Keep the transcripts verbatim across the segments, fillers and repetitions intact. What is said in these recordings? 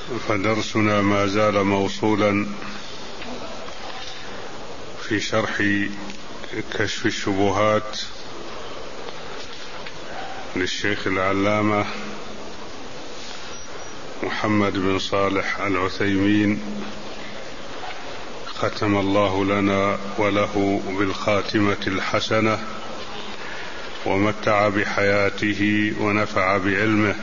فدرسنا ما زال موصولا في شرح كشف الشبهات للشيخ العلامة محمد بن صالح العثيمين، ختم الله لنا وله بالخاتمة الحسنة ومتع بحياته ونفع بعلمه.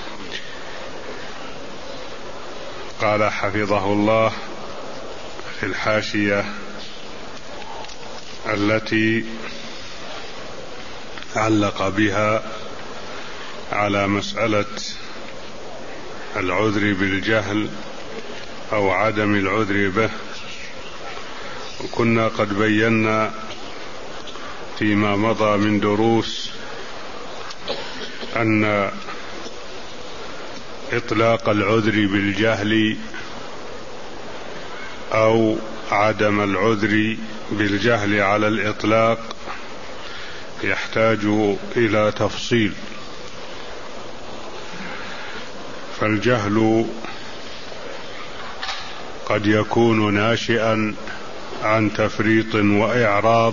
قال حفظه الله في الحاشية التي علق بها على مسألة العذر بالجهل أو عدم العذر به، وكنا قد بينا فيما مضى من دروس أن إطلاق العذر بالجهل أو عدم العذر بالجهل على الإطلاق يحتاج إلى تفصيل. فالجهل قد يكون ناشئا عن تفريط وإعراض،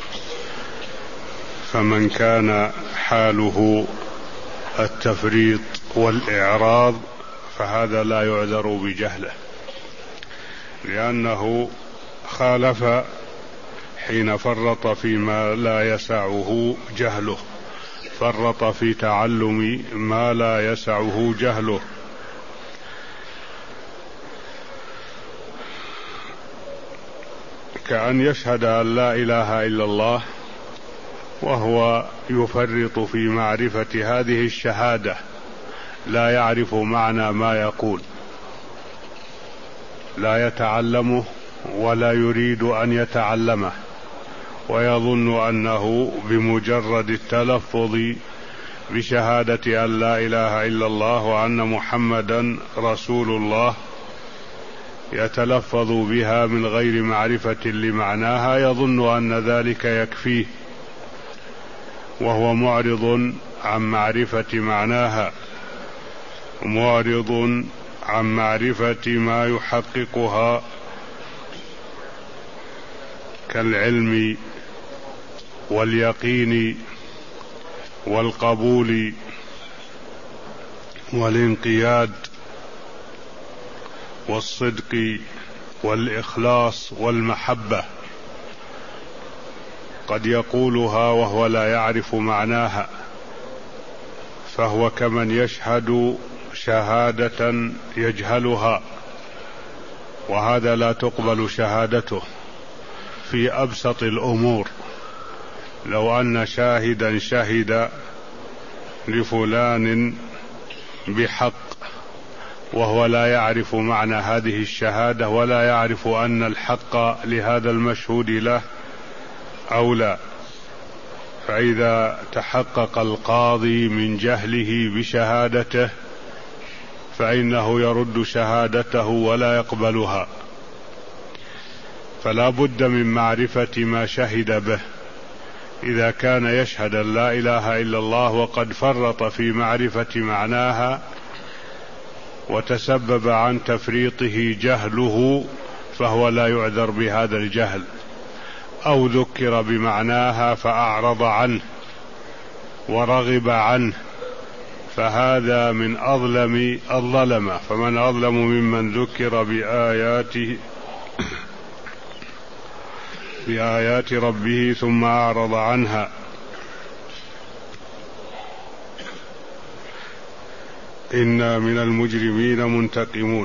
فمن كان حاله التفريط والإعراض فهذا لا يعذر بجهله، لأنه خالف حين فرط فيما لا يسعه جهله، فرط في تعلم ما لا يسعه جهله. كأن يشهد أن لا إله إلا الله وهو يفرط في معرفة هذه الشهادة، لا يعرف معنى ما يقول، لا يتعلمه ولا يريد أن يتعلمه، ويظن أنه بمجرد التلفظ بشهادة أن لا إله إلا الله وأن محمدا رسول الله يتلفظ بها من غير معرفة لمعناها، يظن أن ذلك يكفيه، وهو معرض عن معرفة معناها، معرض عن معرفة ما يحققها كالعلم واليقين والقبول والانقياد والصدق والإخلاص والمحبة. قد يقولها وهو لا يعرف معناها، فهو كمن يشهد شهادة يجهلها، وهذا لا تقبل شهادته في أبسط الأمور. لو أن شاهدا شهد لفلان بحق وهو لا يعرف معنى هذه الشهادة ولا يعرف أن الحق لهذا المشهود له أو لا، فإذا تحقق القاضي من جهله بشهادته فإنه يرد شهادته ولا يقبلها. فلا بد من معرفة ما شهد به. إذا كان يشهد أن لا إله إلا الله وقد فرط في معرفة معناها وتسبب عن تفريطه جهله فهو لا يعذر بهذا الجهل، أو ذكر بمعناها فأعرض عنه ورغب عنه، فهذا من أظلم الظلمة. فمن أظلم ممن ذكر بآياته بآيات ربه ثم أعرض عنها. إنا من المجرمين منتقمون.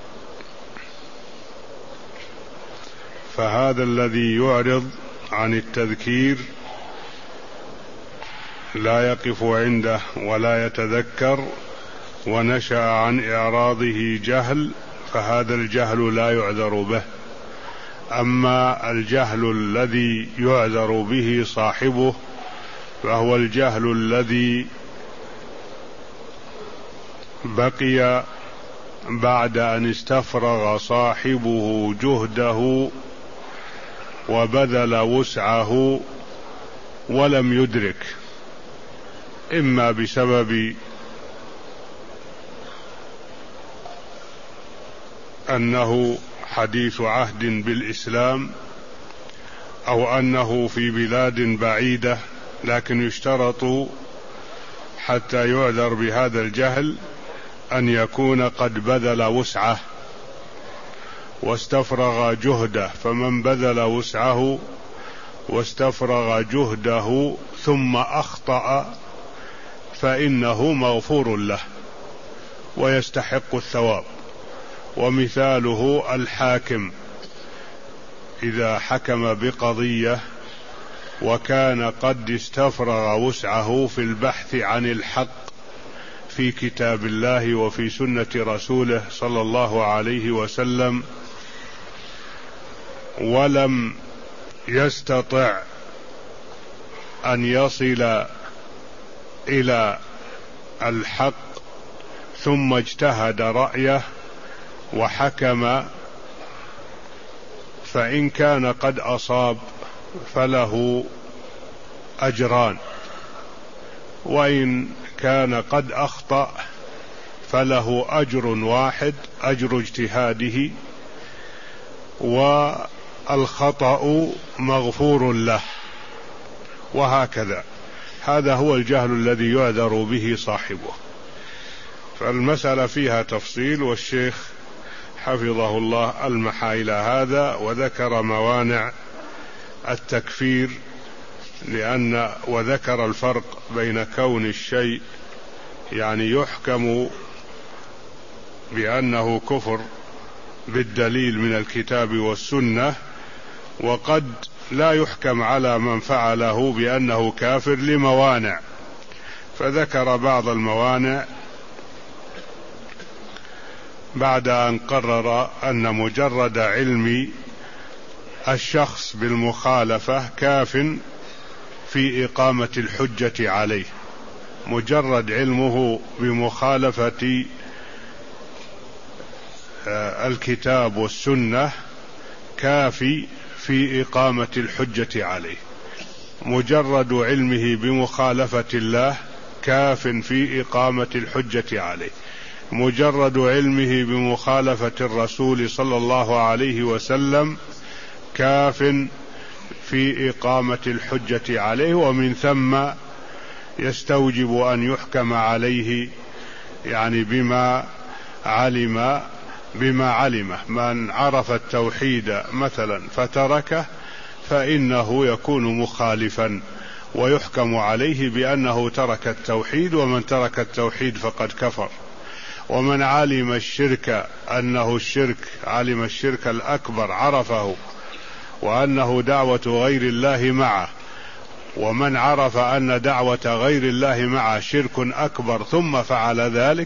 فهذا الذي يعرض عن التذكير لا يقف عنده ولا يتذكر ونشأ عن إعراضه جهل، فهذا الجهل لا يعذر به. أما الجهل الذي يعذر به صاحبه فهو الجهل الذي بقي بعد أن استفرغ صاحبه جهده وبذل وسعه ولم يدرك، إما بسبب أنه حديث عهد بالإسلام أو أنه في بلاد بعيدة، لكن يشترط حتى يعذر بهذا الجهل أن يكون قد بذل وسعه واستفرغ جهده، فمن بذل وسعه واستفرغ جهده ثم أخطأ فإنه مغفور له ويستحق الثواب. ومثاله الحاكم إذا حكم بقضية وكان قد استفرغ وسعه في البحث عن الحق في كتاب الله وفي سنة رسوله صلى الله عليه وسلم، ولم يستطع أن يصل إلى الحق ثم اجتهد رأيه وحكم، فإن كان قد أصاب فله أجران، وإن كان قد أخطأ فله أجر واحد، أجر اجتهاده، والخطأ مغفور له، وهكذا. هذا هو الجهل الذي يعذر به صاحبه. فالمسألة فيها تفصيل، والشيخ حفظه الله ألمح إلى هذا وذكر موانع التكفير، لأن وذكر الفرق بين كون الشيء يعني يحكم بأنه كفر بالدليل من الكتاب والسنة، وقد لا يحكم على من فعله بأنه كافر لموانع، فذكر بعض الموانع بعد أن قرر أن مجرد علم الشخص بالمخالفة كاف في إقامة الحجة عليه. مجرد علمه بمخالفة الكتاب والسنة كافي في إقامة الحجة عليه. مجرد علمه بمخالفة الله كاف في إقامة الحجة عليه. مجرد علمه بمخالفة الرسول صلى الله عليه وسلم كاف في إقامة الحجة عليه، ومن ثم يستوجب أن يحكم عليه يعني بما علم بما علمه. من عرف التوحيد مثلا فتركه فإنه يكون مخالفا ويحكم عليه بأنه ترك التوحيد، ومن ترك التوحيد فقد كفر. ومن علم الشرك أنه الشرك، علم الشرك الأكبر عرفه وأنه دعوة غير الله معه، ومن عرف أن دعوة غير الله معه شرك أكبر ثم فعل ذلك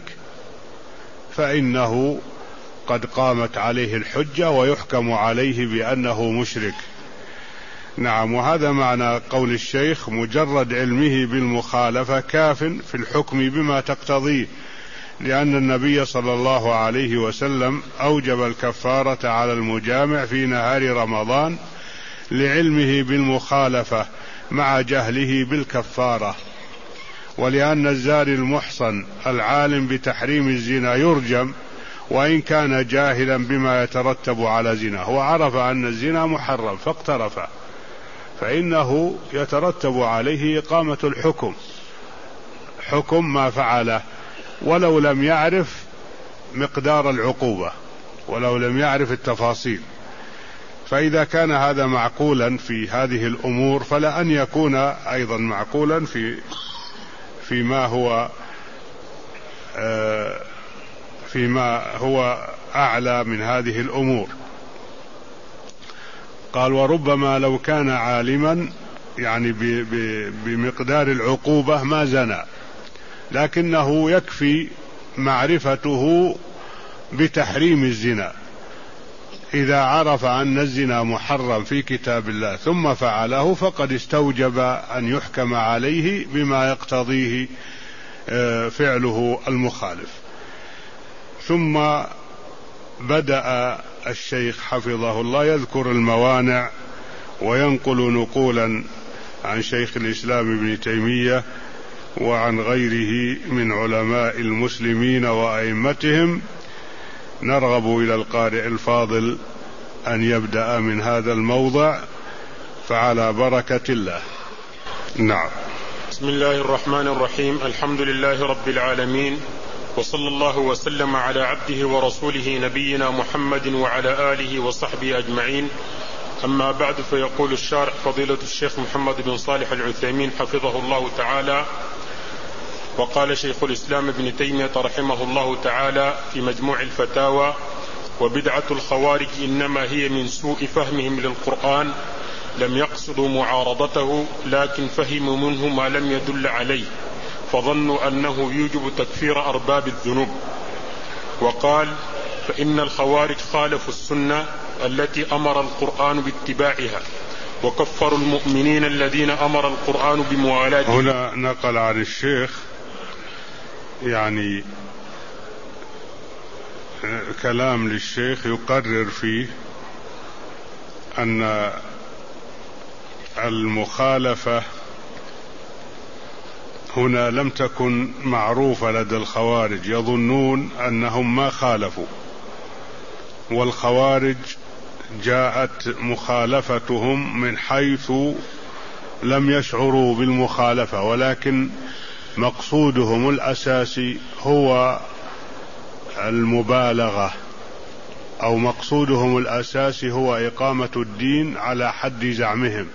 فإنه قد قامت عليه الحجة ويحكم عليه بأنه مشرك. نعم، وهذا معنى قول الشيخ: مجرد علمه بالمخالفة كاف في الحكم بما تقتضيه، لأن النبي صلى الله عليه وسلم أوجب الكفارة على المجامع في نهار رمضان لعلمه بالمخالفة مع جهله بالكفارة، ولأن الزاني المحصن العالم بتحريم الزنا يرجم وإن كان جاهلا بما يترتب على زنا. هو عرف أن الزنا محرم فاقترف، فإنه يترتب عليه إقامة الحكم، حكم ما فعله، ولو لم يعرف مقدار العقوبة، ولو لم يعرف التفاصيل. فإذا كان هذا معقولا في هذه الأمور فلا أن يكون أيضا معقولا في فيما هو فيما هو أعلى من هذه الأمور. قال: وربما لو كان عالما يعني بمقدار العقوبة ما زنى، لكنه يكفي معرفته بتحريم الزنا. إذا عرف أن الزنا محرم في كتاب الله ثم فعله فقد استوجب أن يحكم عليه بما يقتضيه فعله المخالف. ثم بدأ الشيخ حفظه الله يذكر الموانع وينقل نقولا عن شيخ الإسلام ابن تيمية وعن غيره من علماء المسلمين وأئمتهم نرغب إلى القارئ الفاضل أن يبدأ من هذا الموضع، فعلى بركة الله. نعم. بسم الله الرحمن الرحيم. الحمد لله رب العالمين، وصلى الله وسلم على عبده ورسوله نبينا محمد وعلى آله وصحبه أجمعين. أما بعد، فيقول الشارح فضيلة الشيخ محمد بن صالح العثيمين حفظه الله تعالى: وقال شيخ الإسلام ابن تيمية رحمه الله تعالى في مجموع الفتاوى: وبدعة الخوارج إنما هي من سوء فهمهم للقرآن، لم يقصدوا معارضته لكن فهموا منه ما لم يدل عليه، فظنوا أنه يوجب تكفير أرباب الذنوب. وقال: فإن الخوارج خالفوا السنة التي أمر القرآن باتباعها، وكفروا المؤمنين الذين أمر القرآن بموالاتهم. هنا نقل عن الشيخ يعني كلام للشيخ يقرر فيه أن المخالفة هنا لم تكن معروفة لدى الخوارج، يظنون أنهم ما خالفوا، والخوارج جاءت مخالفتهم من حيث لم يشعروا بالمخالفة، ولكن مقصودهم الأساسي هو المبالغة، أو مقصودهم الأساسي هو إقامة الدين على حد زعمهم.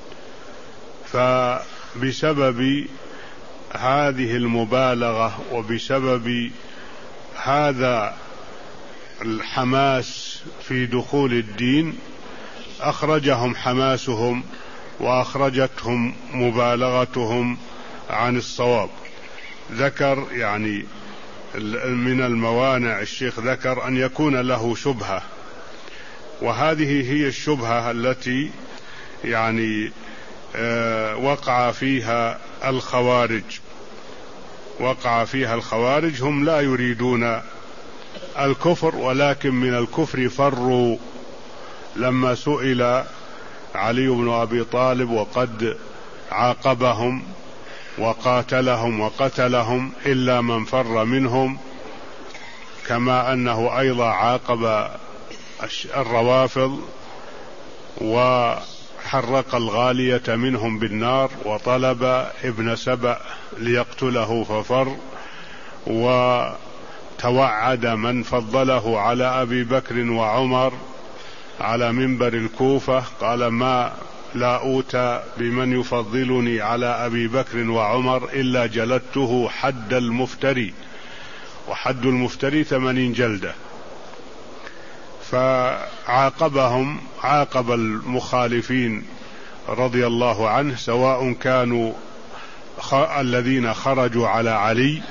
فبسبب هذه المبالغة وبسبب هذا الحماس في دخول الدين أخرجهم حماسهم وأخرجتهم مبالغتهم عن الصواب. ذكر يعني من الموانع الشيخ ذكر أن يكون له شبهة، وهذه هي الشبهة التي يعني وقع فيها الخوارج وقع فيها الخوارج هم لا يريدون الكفر، ولكن من الكفر فروا. لما سئل علي بن أبي طالب وقد عاقبهم وقاتلهم وقتلهم إلا من فر منهم، كما أنه أيضا عاقب الروافض وحرق الغالية منهم بالنار، وطلب ابن سبأ ليقتله ففر، وتوعد من فضله على أبي بكر وعمر على منبر الكوفة، قال: ما لا أوتى بمن يفضلني على أبي بكر وعمر إلا جلدته حد المفتري، وحد المفتري ثمانين جلدة. فعاقبهم، عاقب المخالفين رضي الله عنه، سواء كانوا الذين خرجوا على علي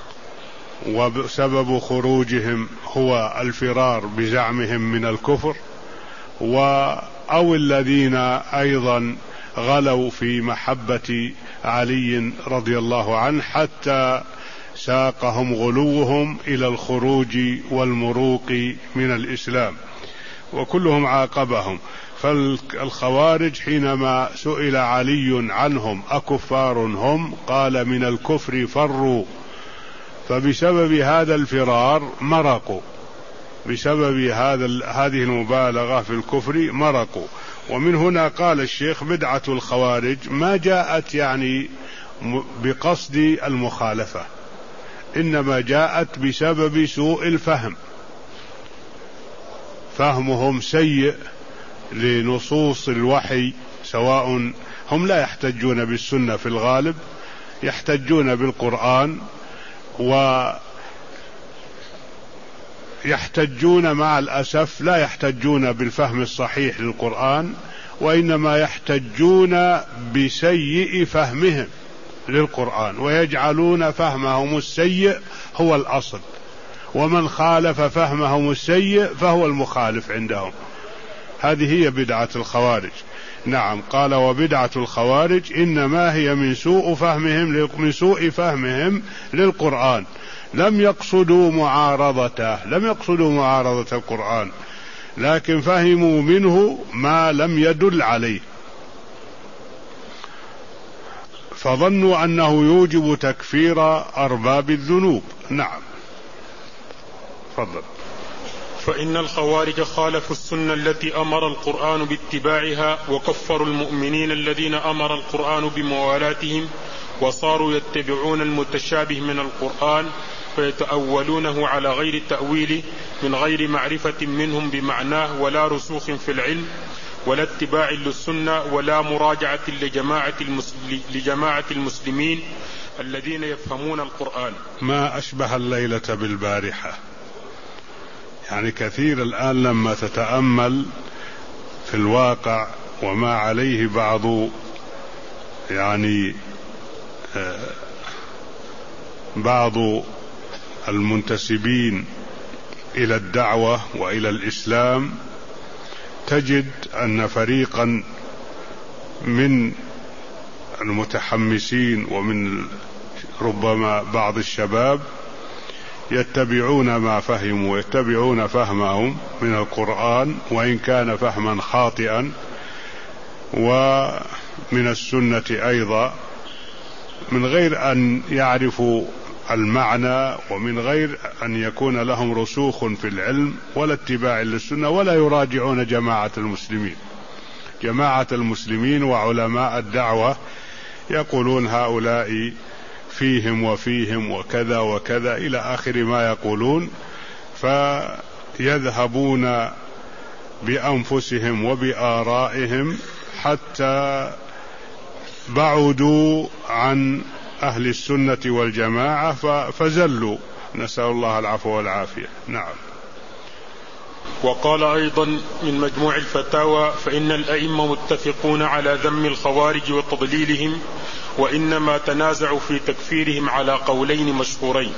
وسبب خروجهم هو الفرار بزعمهم من الكفر، أو الذين أيضا غلوا في محبة علي رضي الله عنه حتى ساقهم غلوهم إلى الخروج والمروق من الإسلام، وكلهم عاقبهم. فالخوارج حينما سئل علي عنهم أكفار هم، قال: من الكفر فروا، فبسبب هذا الفرار مرقوا، بسبب هذا هذه المبالغة في الكفر مرقوا. ومن هنا قال الشيخ: بدعة الخوارج ما جاءت يعني بقصد المخالفة، إنما جاءت بسبب سوء الفهم، فهمهم سيء لنصوص الوحي، سواء هم لا يحتجون بالسنة في الغالب، يحتجون بالقرآن، ويحتجون مع الأسف لا يحتجون بالفهم الصحيح للقرآن، وإنما يحتجون بسيء فهمهم للقرآن، ويجعلون فهمهم السيء هو الأصل، ومن خالف فهمهم السيء فهو المخالف عندهم. هذه هي بدعة الخوارج. نعم. قال: وبدعة الخوارج إنما هي من سوء فهمهم من سوء فهمهم للقرآن، لم يقصدوا معارضته لم يقصدوا معارضة القرآن، لكن فهموا منه ما لم يدل عليه، فظنوا أنه يوجب تكفير أرباب الذنوب. نعم. تفضل. فإن الخوارج خالفوا السنة التي أمر القرآن باتباعها، وكفروا المؤمنين الذين أمر القرآن بموالاتهم، وصاروا يتبعون المتشابه من القرآن فيتأولونه على غير تأويله من غير معرفة منهم بمعناه، ولا رسوخ في العلم، ولا اتباع للسنة، ولا مراجعة لجماعة, المسل... لجماعة المسلمين الذين يفهمون القرآن. ما أشبه الليلة بالبارحة. يعني كثير الآن لما تتأمل في الواقع وما عليه بعض يعني بعض المنتسبين إلى الدعوة وإلى الإسلام، تجد أن فريقا من المتحمسين ومن ربما بعض الشباب يتبعون ما فهموا ويتبعون فهمهم من القرآن، وإن كان فهما خاطئا، ومن السنة أيضا، من غير أن يعرفوا المعنى، ومن غير أن يكون لهم رسوخ في العلم ولا اتباع للسنة، ولا يراجعون جماعة المسلمين. جماعة المسلمين وعلماء الدعوة يقولون هؤلاء فيهم وفيهم وكذا وكذا إلى آخر ما يقولون، فيذهبون بأنفسهم وبآرائهم حتى بعدوا عن أهل السنة والجماعة فزلوا، نسأل الله العفو والعافية. نعم. وقال أيضا من مجموع الفتاوى: فإن الأئمة متفقون على ذم الخوارج وتضليلهم، وإنما تنازعوا في تكفيرهم على قولين مشهورين،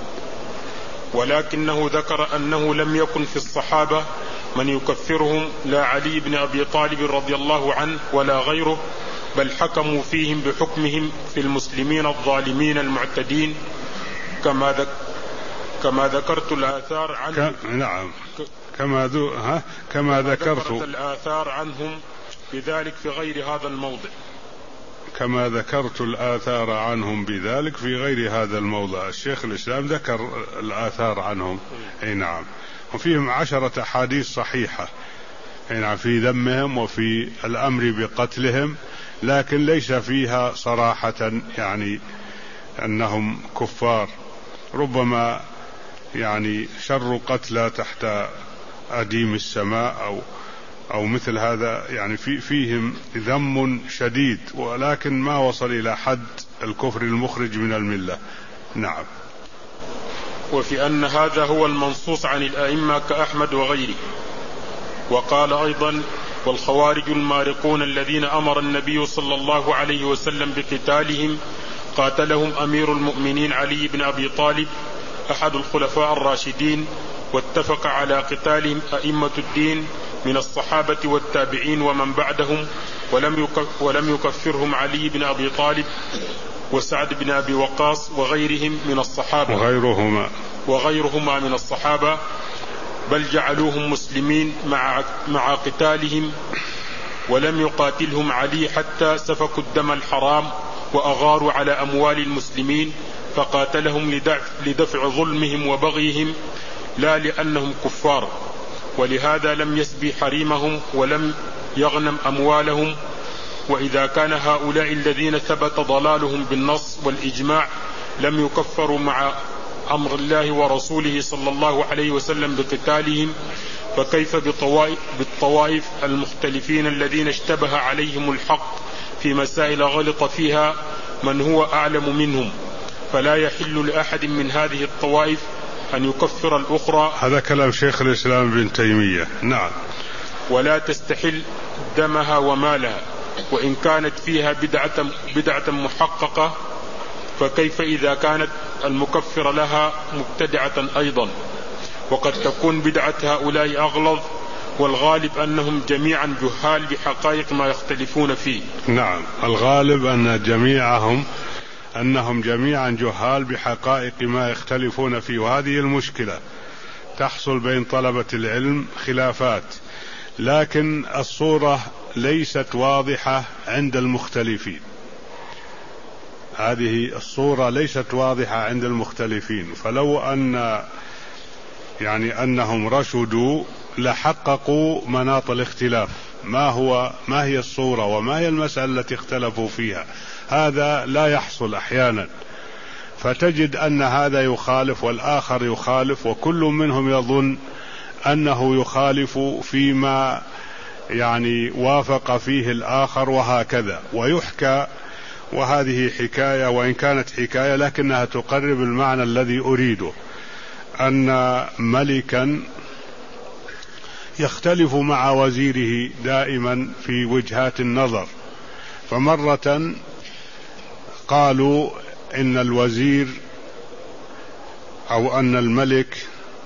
ولكنه ذكر أنه لم يكن في الصحابة من يكفرهم، لا علي بن أبي طالب رضي الله عنه ولا غيره، بل حكموا فيهم بحكمهم في المسلمين الظالمين المعتدين، كما ذك كما ذكرت الآثار عنهم. ك... نعم كما, ذو... ها؟ كما, كما ذكرت الآثار عنهم بذلك في غير هذا الموضع كما ذكرت الآثار عنهم بذلك في غير هذا الموضع. الشيخ الإسلام ذكر الآثار عنهم، أي نعم، وفيهم عشرة أحاديث صحيحة، أي نعم، في ذمهم وفي الأمر بقتلهم، لكن ليس فيها صراحة يعني أنهم كفار. ربما يعني شر قتلى تحت أديم السماء أو أو مثل هذا، يعني في فيهم ذم شديد، ولكن ما وصل إلى حد الكفر المخرج من الملة. نعم. وفي أن هذا هو المنصوص عن الأئمة كأحمد وغيره. وقال أيضا: والخوارج المارقون الذين أمر النبي صلى الله عليه وسلم بقتالهم قاتلهم أمير المؤمنين علي بن أبي طالب أحد الخلفاء الراشدين، واتفق على قتالهم أئمة الدين من الصحابة والتابعين ومن بعدهم، ولم ولم يكفرهم علي بن أبي طالب وسعد بن أبي وقاص وغيرهم من الصحابة وغيرهما وغيرهما من الصحابة، بل جعلوهم مسلمين مع مع قتالهم، ولم يقاتلهم علي حتى سفكوا الدم الحرام وأغاروا على أموال المسلمين، فقاتلهم لدفع, لدفع ظلمهم وبغيهم، لا لأنهم كفار، ولهذا لم يسبي حريمهم ولم يغنم أموالهم. وإذا كان هؤلاء الذين ثبت ضلالهم بالنص والإجماع لم يكفروا مع أمر الله ورسوله صلى الله عليه وسلم بقتالهم، فكيف بالطوائف المختلفين الذين اشتبه عليهم الحق في مسائل غلط فيها من هو أعلم منهم؟ فلا يحل لأحد من هذه الطوائف أن يكفر الأخرى. هذا كلام شيخ الإسلام ابن تيمية. نعم. ولا تستحل دمها ومالها، وإن كانت فيها بدعة, بدعة محققة، فكيف إذا كانت المكفر لها مبتدعة أيضا؟ وقد تكون بدعة هؤلاء أغلظ، والغالب أنهم جميعا جهال بحقائق ما يختلفون فيه. نعم، الغالب أن جميعهم أنهم جميعا جهال بحقائق ما يختلفون فيه، وهذه المشكلة تحصل بين طلبة العلم خلافات، لكن الصورة ليست واضحة عند المختلفين. هذه الصورة ليست واضحة عند المختلفين، فلو أن يعني أنهم رشدوا لحققوا مناط الاختلاف، ما هو ما هي الصورة وما هي المسألة التي اختلفوا فيها. هذا لا يحصل أحيانا، فتجد أن هذا يخالف والآخر يخالف، وكل منهم يظن أنه يخالف فيما يعني وافق فيه الآخر، وهكذا. ويحكى، وهذه حكاية وإن كانت حكاية لكنها تقرب المعنى الذي أريده، أن ملكا يختلف مع وزيره دائما في وجهات النظر، فمرة قالوا إن الوزير أو أن الملك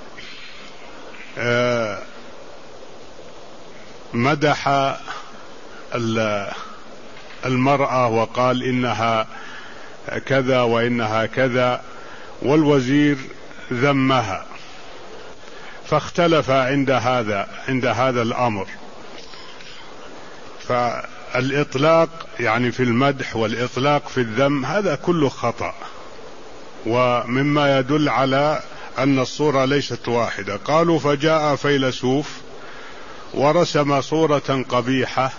مدح المرأة وقال إنها كذا وإنها كذا، والوزير ذمها، فاختلف عند هذا عند هذا الأمر. فالإطلاق يعني في المدح والإطلاق في الذم هذا كله خطأ، ومما يدل على أن الصورة ليست واحدة. قالوا فجاء فيلسوف ورسم صورة قبيحة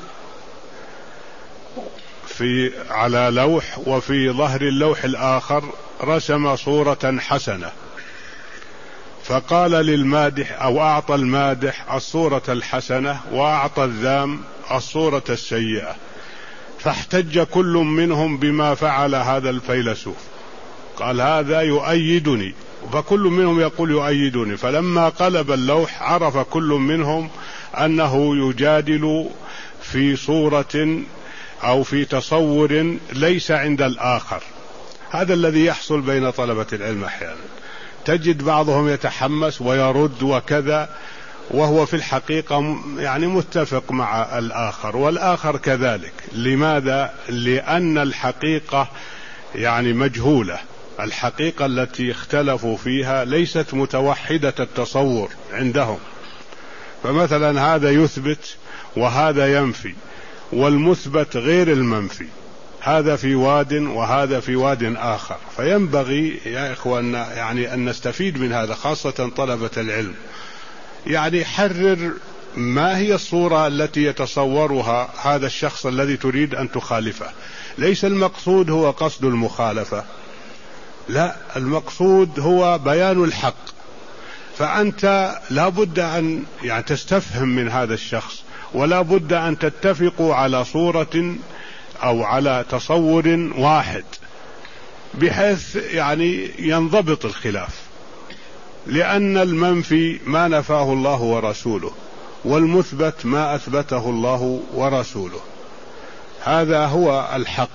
في على لوح، وفي ظهر اللوح الآخر رسم صورة حسنة، فقال للمادح أو أعطى المادح الصورة الحسنة وأعطى الذام الصورة السيئة، فاحتج كل منهم بما فعل هذا الفيلسوف، قال هذا يؤيدني، فكل منهم يقول يؤيدني. فلما قلب اللوح عرف كل منهم أنه يجادل في صورة أو في تصور ليس عند الآخر. هذا الذي يحصل بين طلبة العلم أحيانا، تجد بعضهم يتحمس ويرد وكذا، وهو في الحقيقة يعني متفق مع الآخر، والآخر كذلك. لماذا؟ لأن الحقيقة يعني مجهولة، الحقيقة التي اختلفوا فيها ليست متوحدة التصور عندهم. فمثلا هذا يثبت وهذا ينفي، والمثبت غير المنفي، هذا في واد وهذا في واد آخر. فينبغي يا إخوان يعني أن نستفيد من هذا، خاصة طلبة العلم، يعني حرر ما هي الصورة التي يتصورها هذا الشخص الذي تريد أن تخالفه. ليس المقصود هو قصد المخالفة، لا، المقصود هو بيان الحق. فأنت لا بد أن يعني تستفهم من هذا الشخص، ولا بد أن تتفقوا على صورة أو على تصور واحد، بحيث يعني ينضبط الخلاف. لأن المنفي ما نفاه الله ورسوله، والمثبت ما أثبته الله ورسوله، هذا هو الحق.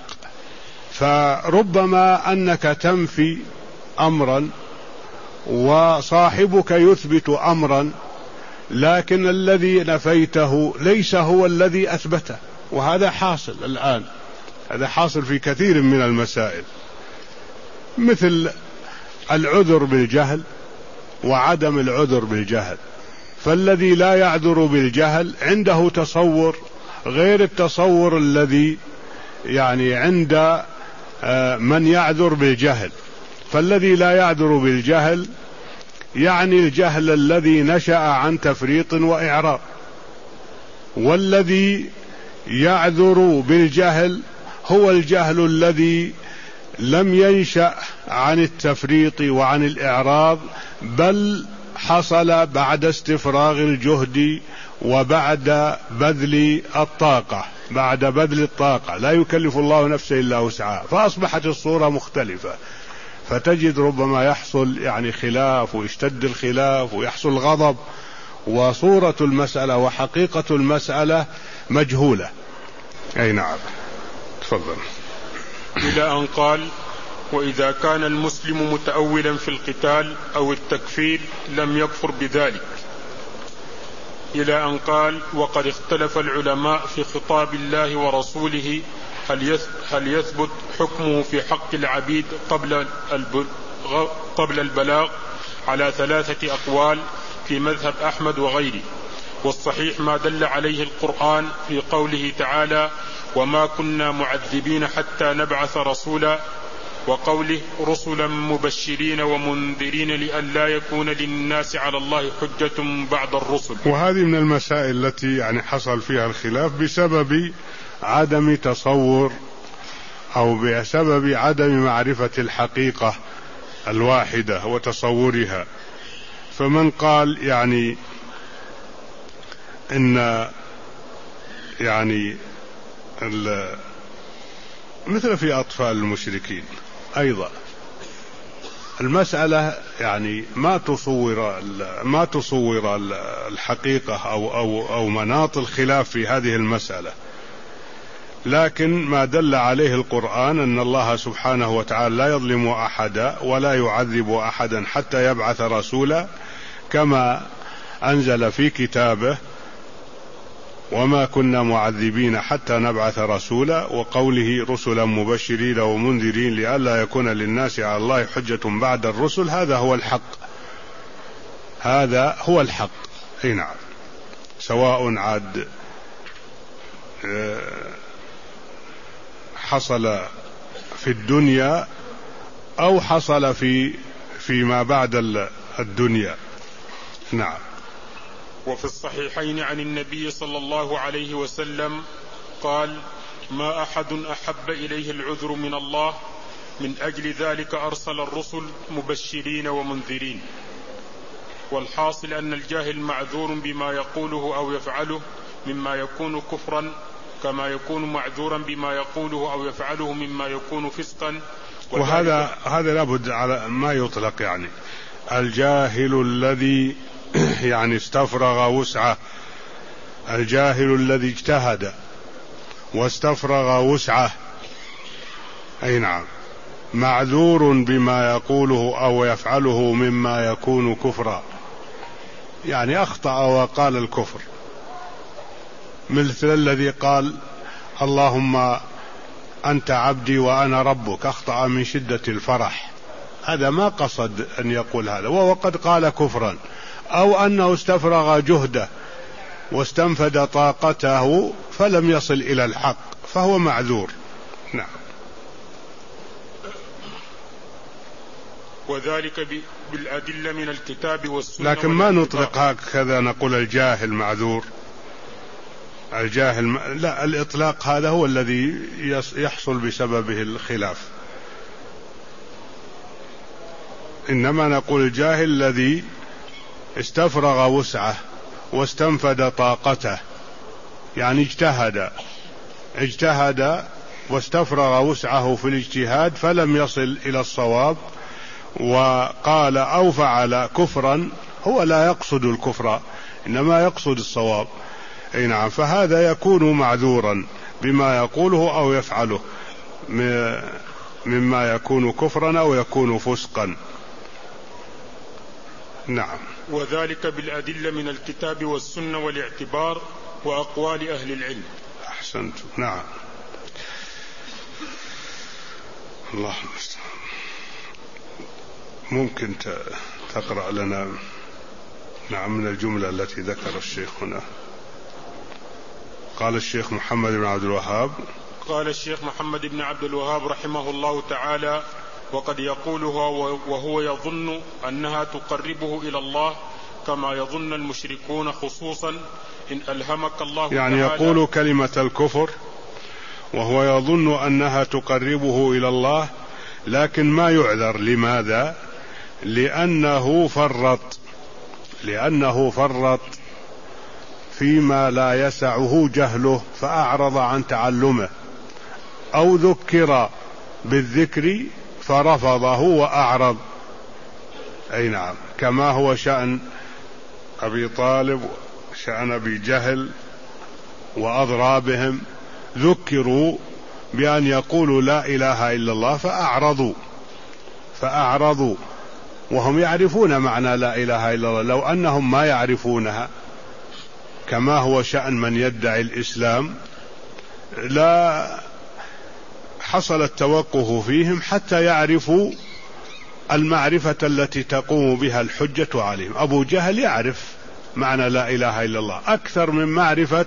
فربما أنك تنفي أمرا وصاحبك يثبت أمرا، لكن الذي نفيته ليس هو الذي أثبته، وهذا حاصل الآن، هذا حاصل في كثير من المسائل، مثل العذر بالجهل وعدم العذر بالجهل. فالذي لا يعذر بالجهل عنده تصور غير التصور الذي يعني عند من يعذر بالجهل. فالذي لا يعذر بالجهل يعني الجهل الذي نشأ عن تفريط وإعراض، والذي يعذر بالجهل هو الجهل الذي لم ينشأ عن التفريط وعن الإعراض، بل حصل بعد استفراغ الجهد وبعد بذل الطاقة، بعد بذل الطاقة لا يكلف الله نفسا إلا وسعها، فأصبحت الصورة مختلفة. فتجد ربما يحصل يعني خلاف، ويشتد الخلاف ويحصل غضب، وصورة المسألة وحقيقة المسألة مجهولة. أي نعم، تفضل. إلى أن قال: وإذا كان المسلم متأولا في القتال أو التكفير لم يكفر بذلك. إلى أن قال: وقد اختلف العلماء في خطاب الله ورسوله هل يثبت حكمه في حق العبيد قبل قبل البلاغ على ثلاثة أقوال في مذهب أحمد وغيره، والصحيح ما دل عليه القرآن في قوله تعالى: وما كنا معذبين حتى نبعث رسولا، وقوله رسلا مبشرين ومنذرين لئلا يكون للناس على الله حجة بعد الرسل. وهذه من المسائل التي يعني حصل فيها الخلاف بسبب عدم تصور أو بسبب عدم معرفة الحقيقة الواحدة وتصورها. فمن قال يعني إن يعني مثل في أطفال المشركين أيضا المسألة يعني ما تصور ما تصور الحقيقة أو أو أو مناط الخلاف في هذه المسألة، لكن ما دل عليه القرآن أن الله سبحانه وتعالى لا يظلم أحدا ولا يعذب أحدا حتى يبعث رسولا، كما أنزل في كتابه وما كنا معذبين حتى نبعث رسولا، وقوله رسلا مبشرين ومنذرين لئلا يكون للناس على الله حجة بعد الرسل. هذا هو الحق، هذا هو الحق. اي نعم، سواء عاد حصل في الدنيا أو حصل في فيما بعد الدنيا. نعم. وفي الصحيحين عن النبي صلى الله عليه وسلم قال: ما أحد أحب إليه العذر من الله، من أجل ذلك أرسل الرسل مبشرين ومنذرين. والحاصل أن الجاهل معذور بما يقوله أو يفعله مما يكون كفرا، كما يكون معذورا بما يقوله أو يفعله مما يكون فسقا. وهذا هذا لابد على ما يطلق، يعني الجاهل الذي يعني استفرغ وسعه، الجاهل الذي اجتهد واستفرغ وسعه، أي نعم، معذور بما يقوله أو يفعله مما يكون كفرا، يعني أخطأ وقال الكفر، مثل الذي قال اللهم أنت عبدي وأنا ربك، أخطأ من شدة الفرح، هذا ما قصد أن يقول هذا، وهو قد قال كفرا. أو أنه استفرغ جهده واستنفد طاقته فلم يصل إلى الحق فهو معذور. نعم. وذلك بالأدلة من الكتاب والسنة. لكن ما نطلق هكذا نقول الجاهل معذور، الجاهل لا، الإطلاق هذا هو الذي يحصل بسببه الخلاف، إنما نقول الجاهل الذي استفرغ وسعه واستنفد طاقته، يعني اجتهد اجتهد واستفرغ وسعه في الاجتهاد فلم يصل إلى الصواب وقال أو فعل كفرا، هو لا يقصد الكفر إنما يقصد الصواب. أي نعم، فهذا يكون معذورا بما يقوله أو يفعله مما يكون كفرا أو يكون فسقا. نعم. وذلك بالأدلة من الكتاب والسنة والاعتبار وأقوال أهل العلم. أحسنت. نعم. الله المستعان. ممكن تقرأ لنا نعم من الجملة التي ذكر الشيخ هنا؟ قال الشيخ محمد بن عبد الوهاب قال الشيخ محمد بن عبد الوهاب رحمه الله تعالى: وقد يقولها وهو يظن أنها تقربه إلى الله كما يظن المشركون، خصوصا إن ألهمك الله يعني تعالى. يقول كلمة الكفر وهو يظن أنها تقربه إلى الله، لكن ما يعذر. لماذا؟ لأنه فرط لأنه فرط فيما لا يسعه جهله فأعرض عن تعلمه، أو ذكر بالذكر فرفضه وأعرض. أي نعم، كما هو شأن أبي طالب، شأن أبي جهل وأضرابهم، ذكروا بأن يقولوا لا إله إلا الله فأعرضوا فأعرضوا وهم يعرفون معنى لا إله إلا الله. لو أنهم ما يعرفونها كما هو شأن من يدعي الإسلام لا حصل التوقف فيهم حتى يعرفوا المعرفة التي تقوم بها الحجة عليهم. أبو جهل يعرف معنى لا إله إلا الله أكثر من معرفة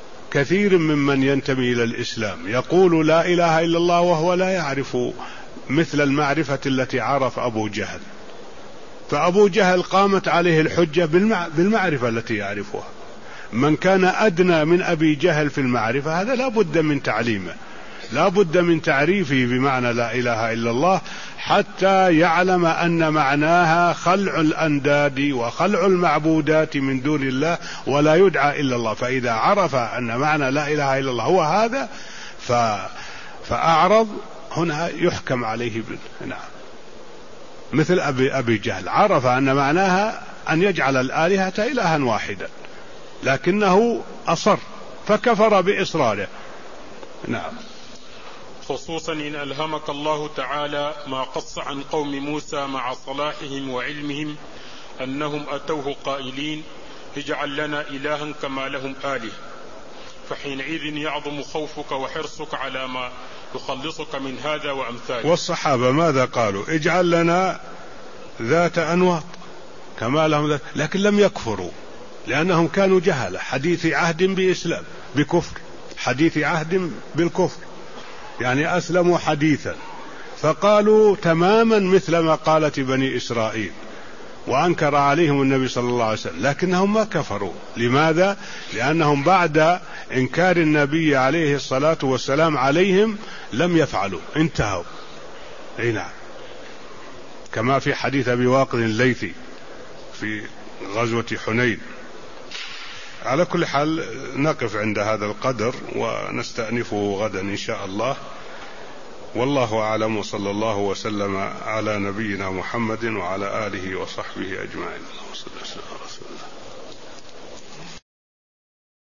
كثير ممن ينتمي إلى الإسلام، يقول لا إله إلا الله وهو لا يعرف مثل المعرفة التي عرف أبو جهل، فأبو جهل قامت عليه الحجة بالمعرفة التي يعرفها. من كان أدنى من أبي جهل في المعرفة هذا لا بد من تعليمه، لا بد من تعريفه بمعنى لا إله إلا الله، حتى يعلم أن معناها خلع الأنداد وخلع المعبودات من دون الله ولا يدعى إلا الله. فإذا عرف أن معنى لا إله إلا الله هو هذا ف... فأعرض، هنا يحكم عليه بال... نعم. مثل أبي, أبي جهل عرف أن معناها أن يجعل الآلهة إلها واحدا، لكنه أصر فكفر بإصراره. نعم. خصوصا إن ألهمك الله تعالى ما قص عن قوم موسى مع صلاحهم وعلمهم أنهم أتوه قائلين اجعل لنا إلها كما لهم آله، فحينئذ يعظم خوفك وحرصك على ما يخلصك من هذا وأمثاله. والصحابة ماذا قالوا؟ اجعل لنا ذات أنواط كما لهم ذات، لكن لم يكفروا لأنهم كانوا جهلة، حديث عهد بإسلام بكفر، حديث عهد بالكفر، يعني أسلموا حديثا، فقالوا تماما مثل ما قالت بني إسرائيل، وأنكر عليهم النبي صلى الله عليه وسلم، لكنهم ما كفروا. لماذا؟ لأنهم بعد إنكار النبي عليه الصلاة والسلام عليهم لم يفعلوا، انتهوا. أي نعم، كما في حديث أبي واقد الليثي في غزوة حنين. على كل حال نقف عند هذا القدر ونستأنفه غدا إن شاء الله، والله أعلم، وصلى الله وسلم على نبينا محمد وعلى آله وصحبه أجمعين.